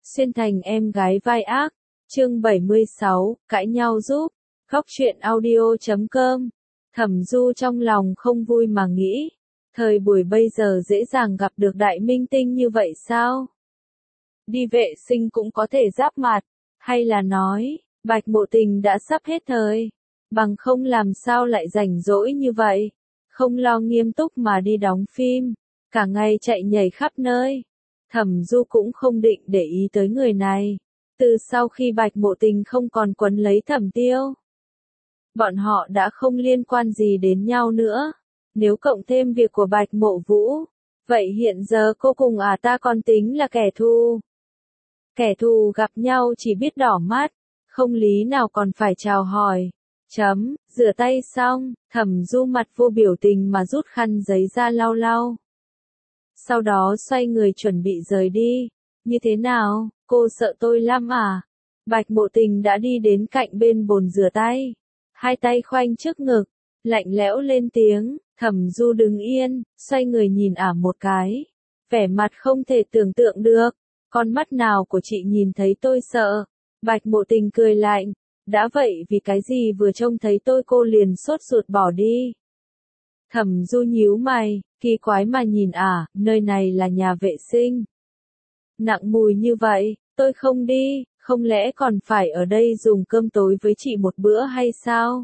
Xuyên thành em gái vai ác, chương 76, cãi nhau giúp, góc truyện audio.com. Thẩm Du trong lòng không vui mà nghĩ, thời buổi bây giờ dễ dàng gặp được đại minh tinh như vậy sao? Đi vệ sinh cũng có thể giáp mặt, hay là nói, Bạch Mộ Tình đã sắp hết thời, bằng không làm sao lại rảnh rỗi như vậy, không lo nghiêm túc mà đi đóng phim, cả ngày chạy nhảy khắp nơi. Thẩm Du cũng không định để ý tới người này, từ sau khi Bạch Mộ Tình không còn quấn lấy Thẩm Tiêu. Bọn họ đã không liên quan gì đến nhau nữa, nếu cộng thêm việc của Bạch Mộ Vũ, vậy hiện giờ cô cùng ta còn tính là kẻ thù. Kẻ thù gặp nhau chỉ biết đỏ mắt, không lý nào còn phải chào hỏi. Rửa tay xong, Thẩm Du mặt vô biểu tình mà rút khăn giấy ra lau lau. Sau đó xoay người chuẩn bị rời đi. Như thế nào, cô sợ tôi lắm à? Bạch Mộ Tình đã đi đến cạnh bên bồn rửa tay, hai tay khoanh trước ngực, lạnh lẽo lên tiếng. Thẩm Du đứng yên, xoay người nhìn một cái, vẻ mặt không thể tưởng tượng được, con mắt nào của chị nhìn thấy tôi sợ? Bạch Mộ Tình cười lạnh, đã vậy vì cái gì vừa trông thấy tôi cô liền sốt ruột bỏ đi. Thẩm Du nhíu mày, kỳ quái mà nhìn nơi này là nhà vệ sinh. Nặng mùi như vậy, tôi không đi, không lẽ còn phải ở đây dùng cơm tối với chị một bữa hay sao?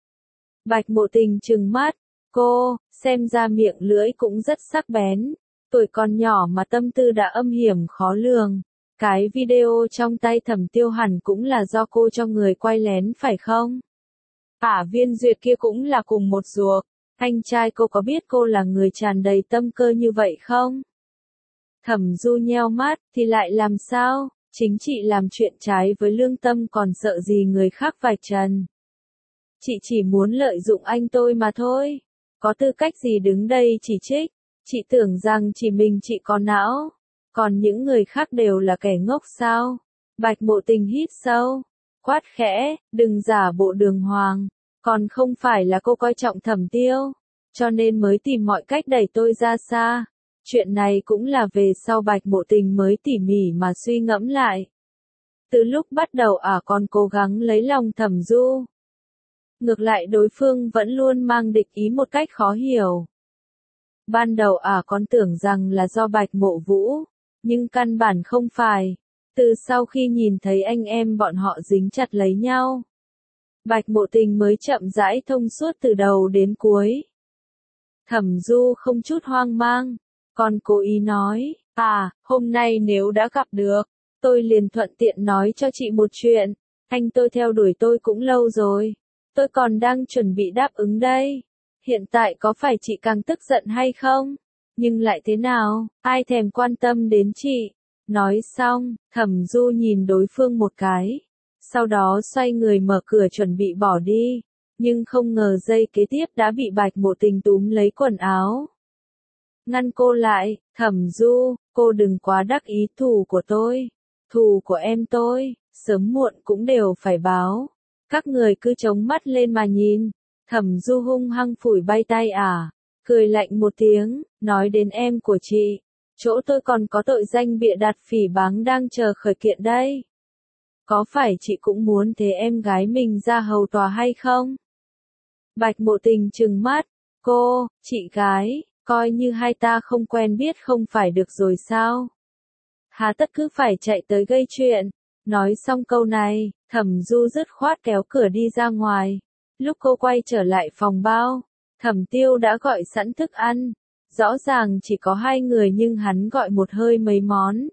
Bạch Mộ Tình trừng mắt, cô, xem ra miệng lưỡi cũng rất sắc bén, tuổi còn nhỏ mà tâm tư đã âm hiểm khó lường. Cái video trong tay Thẩm Tiêu hẳn cũng là do cô cho người quay lén phải không? Viên Duyệt kia cũng là cùng một ruột. Anh trai cô có biết cô là người tràn đầy tâm cơ như vậy không? Thẩm Du nheo mắt, thì lại làm sao? Chính chị làm chuyện trái với lương tâm còn sợ gì người khác vạch trần. Chị chỉ muốn lợi dụng anh tôi mà thôi. Có tư cách gì đứng đây chỉ trích? Chị tưởng rằng chỉ mình chị có não, còn những người khác đều là kẻ ngốc sao? Bạch Mộ Tình hít sâu, quát khẽ, đừng giả bộ đường hoàng. Còn không phải là cô coi trọng Thẩm Tiêu, cho nên mới tìm mọi cách đẩy tôi ra xa. Chuyện này cũng là về sau Bạch Mộ Tình mới tỉ mỉ mà suy ngẫm lại. Từ lúc bắt đầu còn cố gắng lấy lòng Thẩm Du. Ngược lại đối phương vẫn luôn mang địch ý một cách khó hiểu. Ban đầu con tưởng rằng là do Bạch Mộ Vũ, nhưng căn bản không phải. Từ sau khi nhìn thấy anh em bọn họ dính chặt lấy nhau, Bạch Mộ Tình mới chậm rãi thông suốt từ đầu đến cuối. Thẩm Du không chút hoang mang, còn cố ý nói, hôm nay nếu đã gặp được, tôi liền thuận tiện nói cho chị một chuyện, anh tôi theo đuổi tôi cũng lâu rồi, tôi còn đang chuẩn bị đáp ứng đây, hiện tại có phải chị càng tức giận hay không? Nhưng lại thế nào, ai thèm quan tâm đến chị? Nói xong, Thẩm Du nhìn đối phương một cái, sau đó xoay người mở cửa chuẩn bị bỏ đi, nhưng không ngờ giây kế tiếp đã bị Bạch Mộ Tình túm lấy quần áo. Ngăn cô lại, Thẩm Du, cô đừng quá đắc ý, thù của tôi, thù của em tôi, sớm muộn cũng đều phải báo. Các người cứ chống mắt lên mà nhìn. Thẩm Du hung hăng phủi bay tay cười lạnh một tiếng, nói đến em của chị, chỗ tôi còn có tội danh bịa đặt phỉ báng đang chờ khởi kiện đây. Có phải chị cũng muốn thế em gái mình ra hầu tòa hay không? Bạch Mộ Tình trừng mắt, cô, chị gái, coi như hai ta không quen biết không phải được rồi sao? Hà tất cứ phải chạy tới gây chuyện. Nói xong câu này, Thẩm Du dứt khoát kéo cửa đi ra ngoài. Lúc cô quay trở lại phòng bao, Thẩm Tiêu đã gọi sẵn thức ăn. Rõ ràng chỉ có hai người nhưng hắn gọi một hơi mấy món.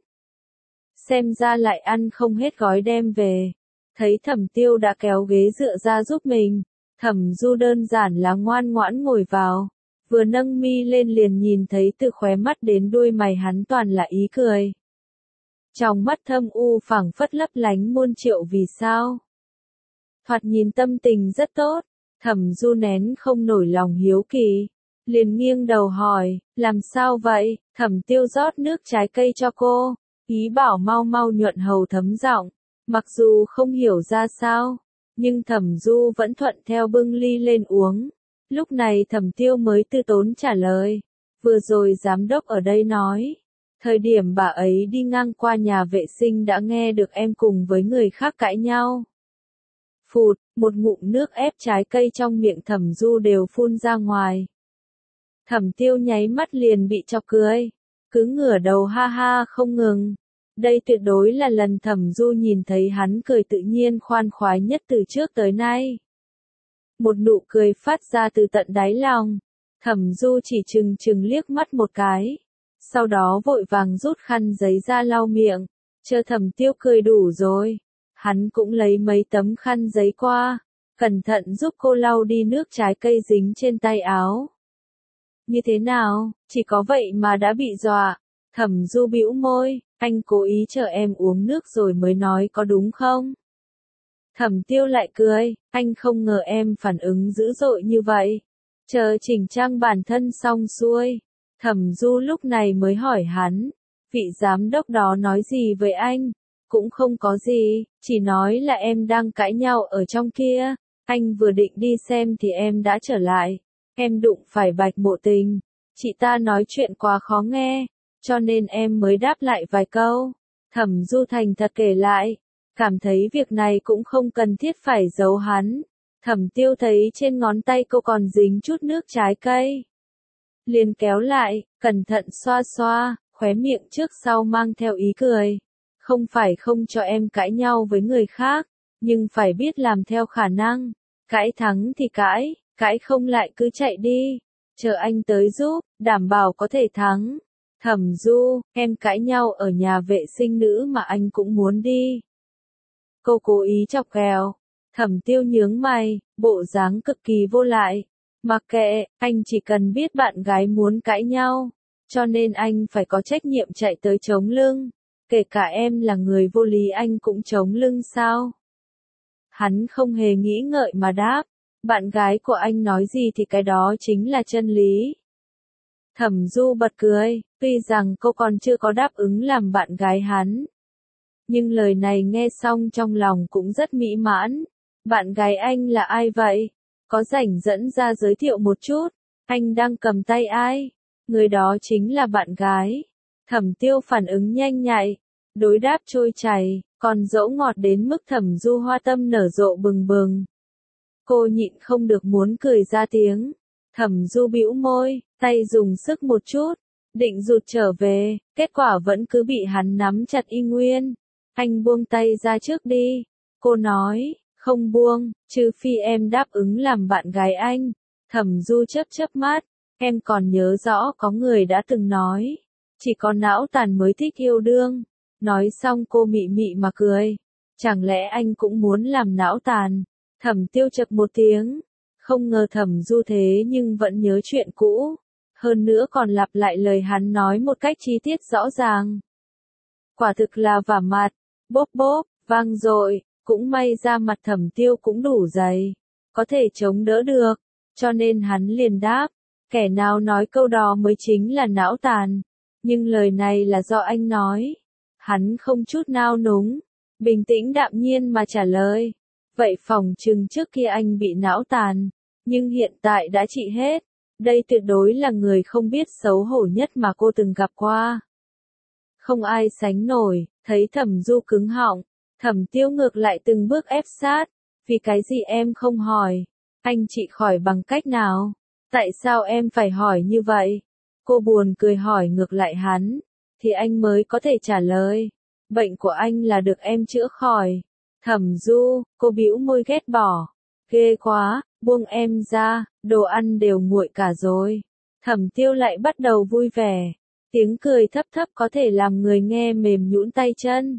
Xem ra lại ăn không hết gói đem về. Thấy Thẩm Tiêu đã kéo ghế dựa ra giúp mình, Thẩm Du đơn giản là ngoan ngoãn ngồi vào. Vừa nâng mi lên liền nhìn thấy từ khóe mắt đến đuôi mày hắn toàn là ý cười. Trong mắt thâm u phảng phất lấp lánh muôn triệu vì sao. Thoạt nhìn tâm tình rất tốt, Thẩm Du nén không nổi lòng hiếu kỳ, liền nghiêng đầu hỏi, làm sao vậy? Thẩm Tiêu rót nước trái cây cho cô, ý bảo mau mau nhuận hầu thấm giọng, mặc dù không hiểu ra sao, nhưng Thẩm Du vẫn thuận theo bưng ly lên uống. Lúc này Thẩm Tiêu mới từ tốn trả lời, vừa rồi giám đốc ở đây nói, Thời điểm bà ấy đi ngang qua nhà vệ sinh đã nghe được em cùng với người khác cãi nhau. Phụt, một ngụm nước ép trái cây trong miệng Thẩm Du đều phun ra ngoài. Thẩm Tiêu nháy mắt liền bị chọc cười, cứ ngửa đầu ha ha không ngừng. Đây tuyệt đối là lần Thẩm Du nhìn thấy hắn cười tự nhiên khoan khoái nhất từ trước tới nay. Một nụ cười phát ra từ tận đáy lòng. Thẩm Du chỉ chừng liếc mắt một cái. Sau đó vội vàng rút khăn giấy ra lau miệng. Chờ Thẩm Tiêu cười đủ rồi. Hắn cũng lấy mấy tấm khăn giấy qua. Cẩn thận giúp cô lau đi nước trái cây dính trên tay áo. Như thế nào, chỉ có vậy mà đã bị dọa. Thẩm Du bĩu môi, anh cố ý chờ em uống nước rồi mới nói có đúng không? Thẩm Tiêu lại cười, anh không ngờ em phản ứng dữ dội như vậy. Chờ chỉnh trang bản thân xong xuôi, Thẩm Du lúc này mới hỏi hắn, vị giám đốc đó nói gì với anh? Cũng không có gì, chỉ nói là em đang cãi nhau ở trong kia. Anh vừa định đi xem thì em đã trở lại. Em đụng phải Bạch Mộ Tình. Chị ta nói chuyện quá khó nghe, cho nên em mới đáp lại vài câu. Thẩm Du thành thật kể lại, cảm thấy việc này cũng không cần thiết phải giấu hắn. Thẩm Tiêu thấy trên ngón tay cô còn dính chút nước trái cây. Liền kéo lại, cẩn thận xoa xoa, khóe miệng trước sau mang theo ý cười. Không phải không cho em cãi nhau với người khác, nhưng phải biết làm theo khả năng. Cãi thắng thì cãi, cãi không lại cứ chạy đi. Chờ anh tới giúp, đảm bảo có thể thắng. Thẩm Du, em cãi nhau ở nhà vệ sinh nữ mà anh cũng muốn đi. Cô cố ý chọc ghẹo. Thẩm Tiêu nhướng mày, bộ dáng cực kỳ vô lại. Mặc kệ, anh chỉ cần biết bạn gái muốn cãi nhau, cho nên anh phải có trách nhiệm chạy tới chống lưng. Kể cả em là người vô lý anh cũng chống lưng sao? Hắn không hề nghĩ ngợi mà đáp, bạn gái của anh nói gì thì cái đó chính là chân lý. Thẩm Du bật cười, tuy rằng cô còn chưa có đáp ứng làm bạn gái hắn. Nhưng lời này nghe xong trong lòng cũng rất mỹ mãn. Bạn gái anh là ai vậy? Có rảnh dẫn ra giới thiệu một chút. Anh đang cầm tay ai? Người đó chính là bạn gái. Thẩm Tiêu phản ứng nhanh nhạy, đối đáp trôi chảy, còn dẫu ngọt đến mức Thẩm Du hoa tâm nở rộ bừng bừng. Cô nhịn không được muốn cười ra tiếng. Thẩm Du bĩu môi, tay dùng sức một chút, định rụt trở về, kết quả vẫn cứ bị hắn nắm chặt y nguyên. Anh buông tay ra trước đi. Cô nói, không buông, trừ phi em đáp ứng làm bạn gái anh. Thẩm Du chớp mắt, em còn nhớ rõ có người đã từng nói, chỉ có não tàn mới thích yêu đương. Nói xong cô mị mị mà cười. Chẳng lẽ anh cũng muốn làm não tàn? Thẩm Tiêu chậc một tiếng. Không ngờ Thẩm Du thế nhưng vẫn nhớ chuyện cũ. Hơn nữa còn lặp lại lời hắn nói một cách chi tiết rõ ràng. Quả thực là vả mặt. Bốp bốp, vang dội. Cũng may ra mặt Thẩm Tiêu cũng đủ dày, có thể chống đỡ được. Cho nên hắn liền đáp. Kẻ nào nói câu đó mới chính là não tàn. Nhưng lời này là do anh nói. Hắn không chút nao núng, bình tĩnh đạm nhiên mà trả lời. Vậy phỏng chừng trước kia anh bị não tàn, nhưng hiện tại đã trị hết. Đây tuyệt đối là người không biết xấu hổ nhất mà cô từng gặp qua. Không ai sánh nổi, thấy Thẩm Du cứng họng, Thẩm Tiêu ngược lại từng bước ép sát. Vì cái gì em không hỏi? Anh trị khỏi bằng cách nào? Tại sao em phải hỏi như vậy? Cô buồn cười hỏi ngược lại hắn. Thì anh mới có thể trả lời. Bệnh của anh là được em chữa khỏi. Thẩm Du, cô bĩu môi ghét bỏ. Ghê quá, buông em ra, đồ ăn đều nguội cả rồi. Thẩm Tiêu lại bắt đầu vui vẻ. Tiếng cười thấp thấp có thể làm người nghe mềm nhũn tay chân.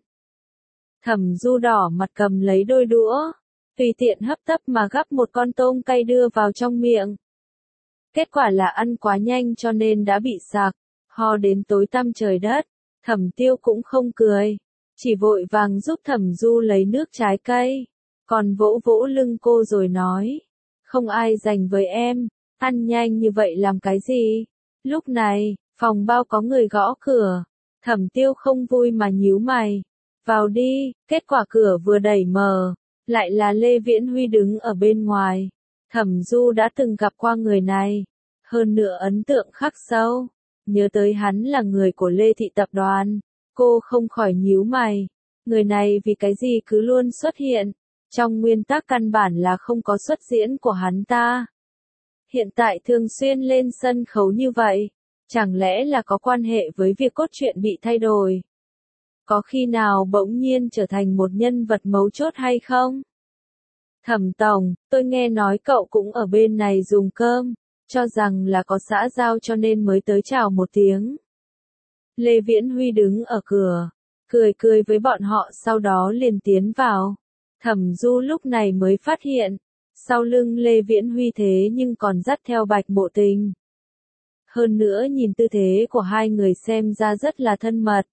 Thẩm Du đỏ mặt cầm lấy đôi đũa, tùy tiện hấp tấp mà gắp một con tôm cay đưa vào trong miệng. Kết quả là ăn quá nhanh cho nên đã bị sặc, ho đến tối tăm trời đất. Thẩm Tiêu cũng không cười, chỉ vội vàng giúp Thẩm Du lấy nước trái cây, còn vỗ vỗ lưng cô rồi nói, không ai dành với em, ăn nhanh như vậy làm cái gì? Lúc này, phòng bao có người gõ cửa, Thẩm Tiêu không vui mà nhíu mày, vào đi, kết quả cửa vừa đẩy mở, lại là Lê Viễn Huy đứng ở bên ngoài. Thẩm Du đã từng gặp qua người này, hơn nữa ấn tượng khắc sâu. nhớ tới hắn là người của Lê Thị Tập đoàn, cô không khỏi nhíu mày. Người này vì cái gì cứ luôn xuất hiện, trong nguyên tắc căn bản là không có xuất diễn của hắn ta. Hiện tại thường xuyên lên sân khấu như vậy, chẳng lẽ là có quan hệ với việc cốt truyện bị thay đổi? Có khi nào bỗng nhiên trở thành một nhân vật mấu chốt hay không? Thẩm tổng, tôi nghe nói cậu cũng ở bên này dùng cơm, cho rằng là có xã giao cho nên mới tới chào một tiếng. Lê Viễn Huy đứng ở cửa, cười với bọn họ sau đó liền tiến vào. Thẩm Du lúc này mới phát hiện, sau lưng Lê Viễn Huy thế nhưng còn dắt theo Bạch Mộ Tình. Hơn nữa nhìn tư thế của hai người xem ra rất là thân mật.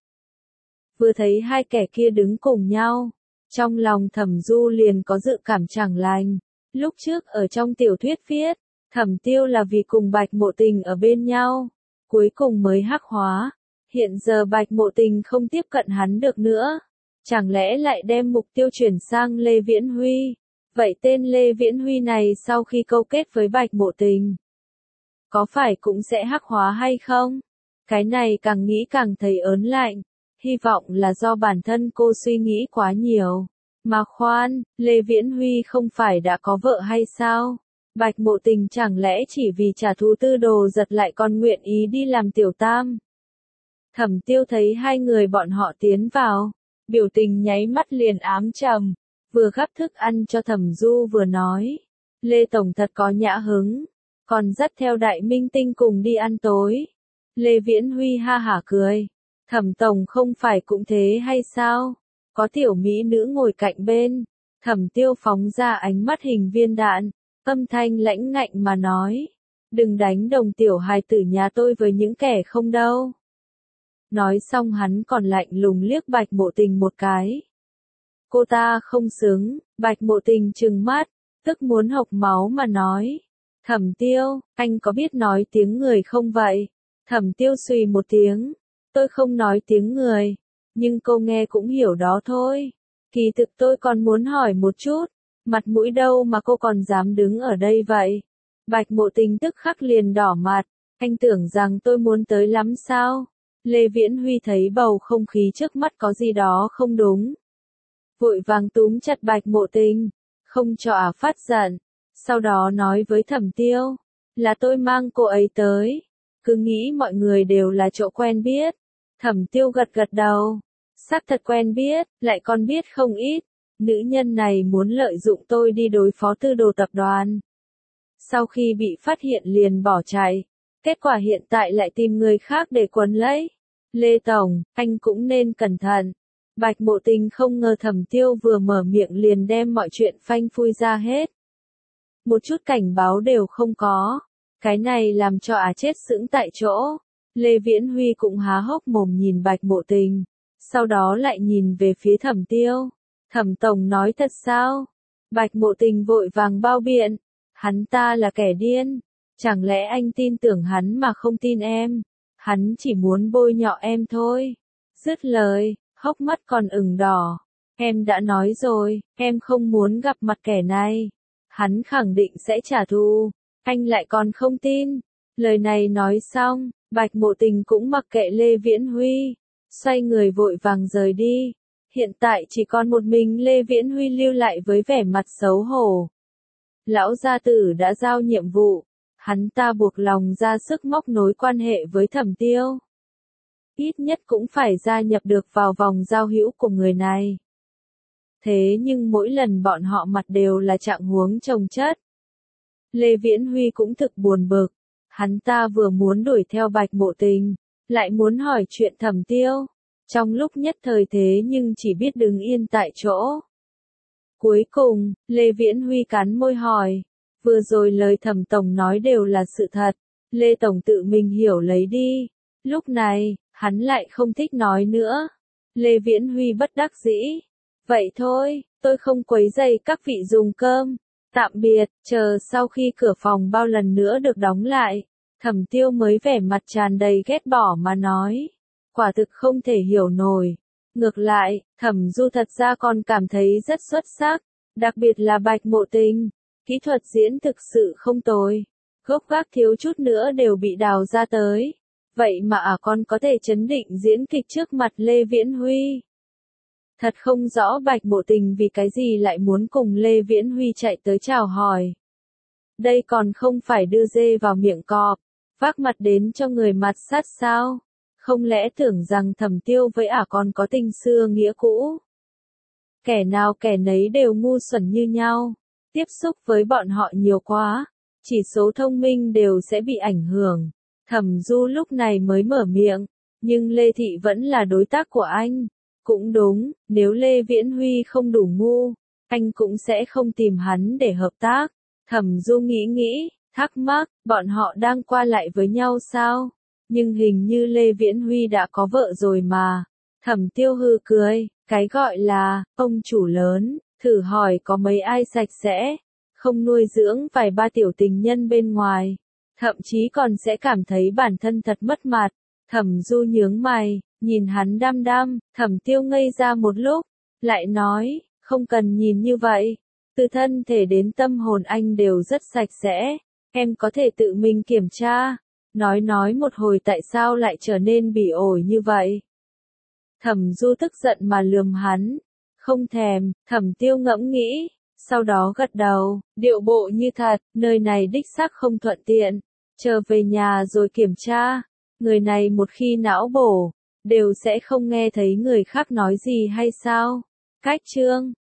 Vừa thấy hai kẻ kia đứng cùng nhau, trong lòng Thẩm Du liền có dự cảm chẳng lành. Lúc trước ở trong tiểu thuyết viết, Thẩm Tiêu là vì cùng Bạch Mộ Tình ở bên nhau, cuối cùng mới hắc hóa. Hiện giờ Bạch Mộ Tình không tiếp cận hắn được nữa, chẳng lẽ lại đem mục tiêu chuyển sang Lê Viễn Huy? Vậy tên Lê Viễn Huy này sau khi câu kết với Bạch Mộ Tình, có phải cũng sẽ hắc hóa hay không? Cái này càng nghĩ càng thấy ớn lạnh, hy vọng là do bản thân cô suy nghĩ quá nhiều. Mà khoan, Lê Viễn Huy không phải đã có vợ hay sao? Bạch Mộ Tình chẳng lẽ chỉ vì trả thù Tư Đồ Giật lại còn nguyện ý đi làm tiểu tam? Thẩm Tiêu thấy hai người bọn họ tiến vào, biểu tình nháy mắt liền ám trầm, vừa gắp thức ăn cho Thẩm Du vừa nói, Lê Tổng thật có nhã hứng, còn dắt theo Đại Minh Tinh cùng đi ăn tối. Lê Viễn Huy ha hả cười, Thẩm Tổng không phải cũng thế hay sao? Có tiểu mỹ nữ ngồi cạnh bên. Thẩm Tiêu phóng ra ánh mắt hình viên đạn, âm thanh lãnh ngạnh mà nói, đừng đánh đồng tiểu hài tử nhà tôi với những kẻ không đâu. Nói xong hắn còn lạnh lùng liếc Bạch Mộ Tình một cái. Cô ta không xứng, Bạch Mộ Tình trừng mắt, tức muốn hộc máu mà nói. Thẩm Tiêu, anh có biết nói tiếng người không vậy? Thẩm Tiêu xùy một tiếng, tôi không nói tiếng người, nhưng cô nghe cũng hiểu đó thôi. Kỳ thực tôi còn muốn hỏi một chút, mặt mũi đâu mà cô còn dám đứng ở đây vậy? Bạch Mộ Tình tức khắc liền đỏ mặt, anh tưởng rằng tôi muốn tới lắm sao? Lê Viễn Huy thấy bầu không khí trước mắt có gì đó không đúng. Vội vàng túm chặt Bạch Mộ Tình, không cho ả phát giận. Sau đó nói với Thẩm Tiêu, là tôi mang cô ấy tới. Cứ nghĩ mọi người đều là chỗ quen biết. Thẩm Tiêu gật gật đầu. Xác thật quen biết, lại còn biết không ít. Nữ nhân này muốn lợi dụng tôi đi đối phó Tư Đồ tập đoàn. Sau khi bị phát hiện liền bỏ chạy. Kết quả hiện tại lại tìm người khác để quấn lấy. Lê Tổng, anh cũng nên cẩn thận. Bạch Mộ Tình không ngờ Thẩm Tiêu vừa mở miệng liền đem mọi chuyện phanh phui ra hết. Một chút cảnh báo đều không có. Cái này làm cho ả chết sững tại chỗ. Lê Viễn Huy cũng há hốc mồm nhìn Bạch Mộ Tình. Sau đó lại nhìn về phía Thẩm Tiêu. Thẩm Tổng nói thật sao? Bạch Mộ Tình vội vàng bao biện. Hắn ta là kẻ điên. Chẳng lẽ anh tin tưởng hắn mà không tin em? Hắn chỉ muốn bôi nhọ em thôi. Dứt lời, hốc mắt còn ửng đỏ. Em đã nói rồi, em không muốn gặp mặt kẻ này. Hắn khẳng định sẽ trả thù. Anh lại còn không tin. Lời này nói xong, Bạch Mộ Tình cũng mặc kệ Lê Viễn Huy. Xoay người vội vàng rời đi. Hiện tại chỉ còn một mình Lê Viễn Huy lưu lại với vẻ mặt xấu hổ. Lão gia tử đã giao nhiệm vụ. Hắn ta buộc lòng ra sức móc nối quan hệ với Thẩm Tiêu. Ít nhất cũng phải gia nhập được vào vòng giao hữu của người này. Thế nhưng mỗi lần bọn họ mặt đều là trạng huống chồng chất. Lê Viễn Huy cũng thực buồn bực. Hắn ta vừa muốn đuổi theo Bạch Mộ Tình, lại muốn hỏi chuyện Thẩm Tiêu. Trong lúc nhất thời thế nhưng chỉ biết đứng yên tại chỗ. Cuối cùng, Lê Viễn Huy cắn môi hỏi. Vừa rồi lời Thẩm Tổng nói đều là sự thật. Lê Tổng tự mình hiểu lấy đi. Lúc này, hắn lại không thích nói nữa. Lê Viễn Huy bất đắc dĩ. Vậy thôi, tôi không quấy rầy các vị dùng cơm. Tạm biệt, chờ sau khi cửa phòng bao lần nữa được đóng lại. Thẩm Tiêu mới vẻ mặt tràn đầy ghét bỏ mà nói. Quả thực không thể hiểu nổi. Ngược lại, Thẩm Du thật ra còn cảm thấy rất xuất sắc. Đặc biệt là Bạch Mộ Tình. Kỹ thuật diễn thực sự không tồi. Gốc gác thiếu chút nữa đều bị đào ra tới. Vậy mà con có thể trấn định diễn kịch trước mặt Lê Viễn Huy. Thật không rõ Bạch Bộ Tình vì cái gì lại muốn cùng Lê Viễn Huy chạy tới chào hỏi. Đây còn không phải đưa dê vào miệng cọp, vác mặt đến cho người mặt sát sao? Không lẽ tưởng rằng Thẩm Tiêu với con có tình xưa nghĩa cũ? Kẻ nào kẻ nấy đều ngu xuẩn như nhau, tiếp xúc với bọn họ nhiều quá, chỉ số thông minh đều sẽ bị ảnh hưởng. Thẩm Du lúc này mới mở miệng, nhưng Lê Thị vẫn là đối tác của anh. Cũng đúng, nếu Lê Viễn Huy không đủ ngu, anh cũng sẽ không tìm hắn để hợp tác. Thẩm Du nghĩ, thắc mắc, bọn họ đang qua lại với nhau sao? Nhưng hình như Lê Viễn Huy đã có vợ rồi mà. Thẩm Tiêu hừ cười, cái gọi là, ông chủ lớn, thử hỏi có mấy ai sạch sẽ, không nuôi dưỡng vài ba tiểu tình nhân bên ngoài, thậm chí còn sẽ cảm thấy bản thân thật mất mặt. Thẩm Du nhướng mày, nhìn hắn đăm đăm, Thẩm Tiêu ngây ra một lúc, lại nói, không cần nhìn như vậy, từ thân thể đến tâm hồn anh đều rất sạch sẽ, em có thể tự mình kiểm tra. Nói một hồi tại sao lại trở nên bỉ ổi như vậy. Thẩm Du tức giận mà lườm hắn, không thèm. Thẩm Tiêu ngẫm nghĩ, sau đó gật đầu, điệu bộ như thật, nơi này đích xác không thuận tiện, chờ về nhà rồi kiểm tra. Người này một khi não bổ, đều sẽ không nghe thấy người khác nói gì hay sao? Cách chương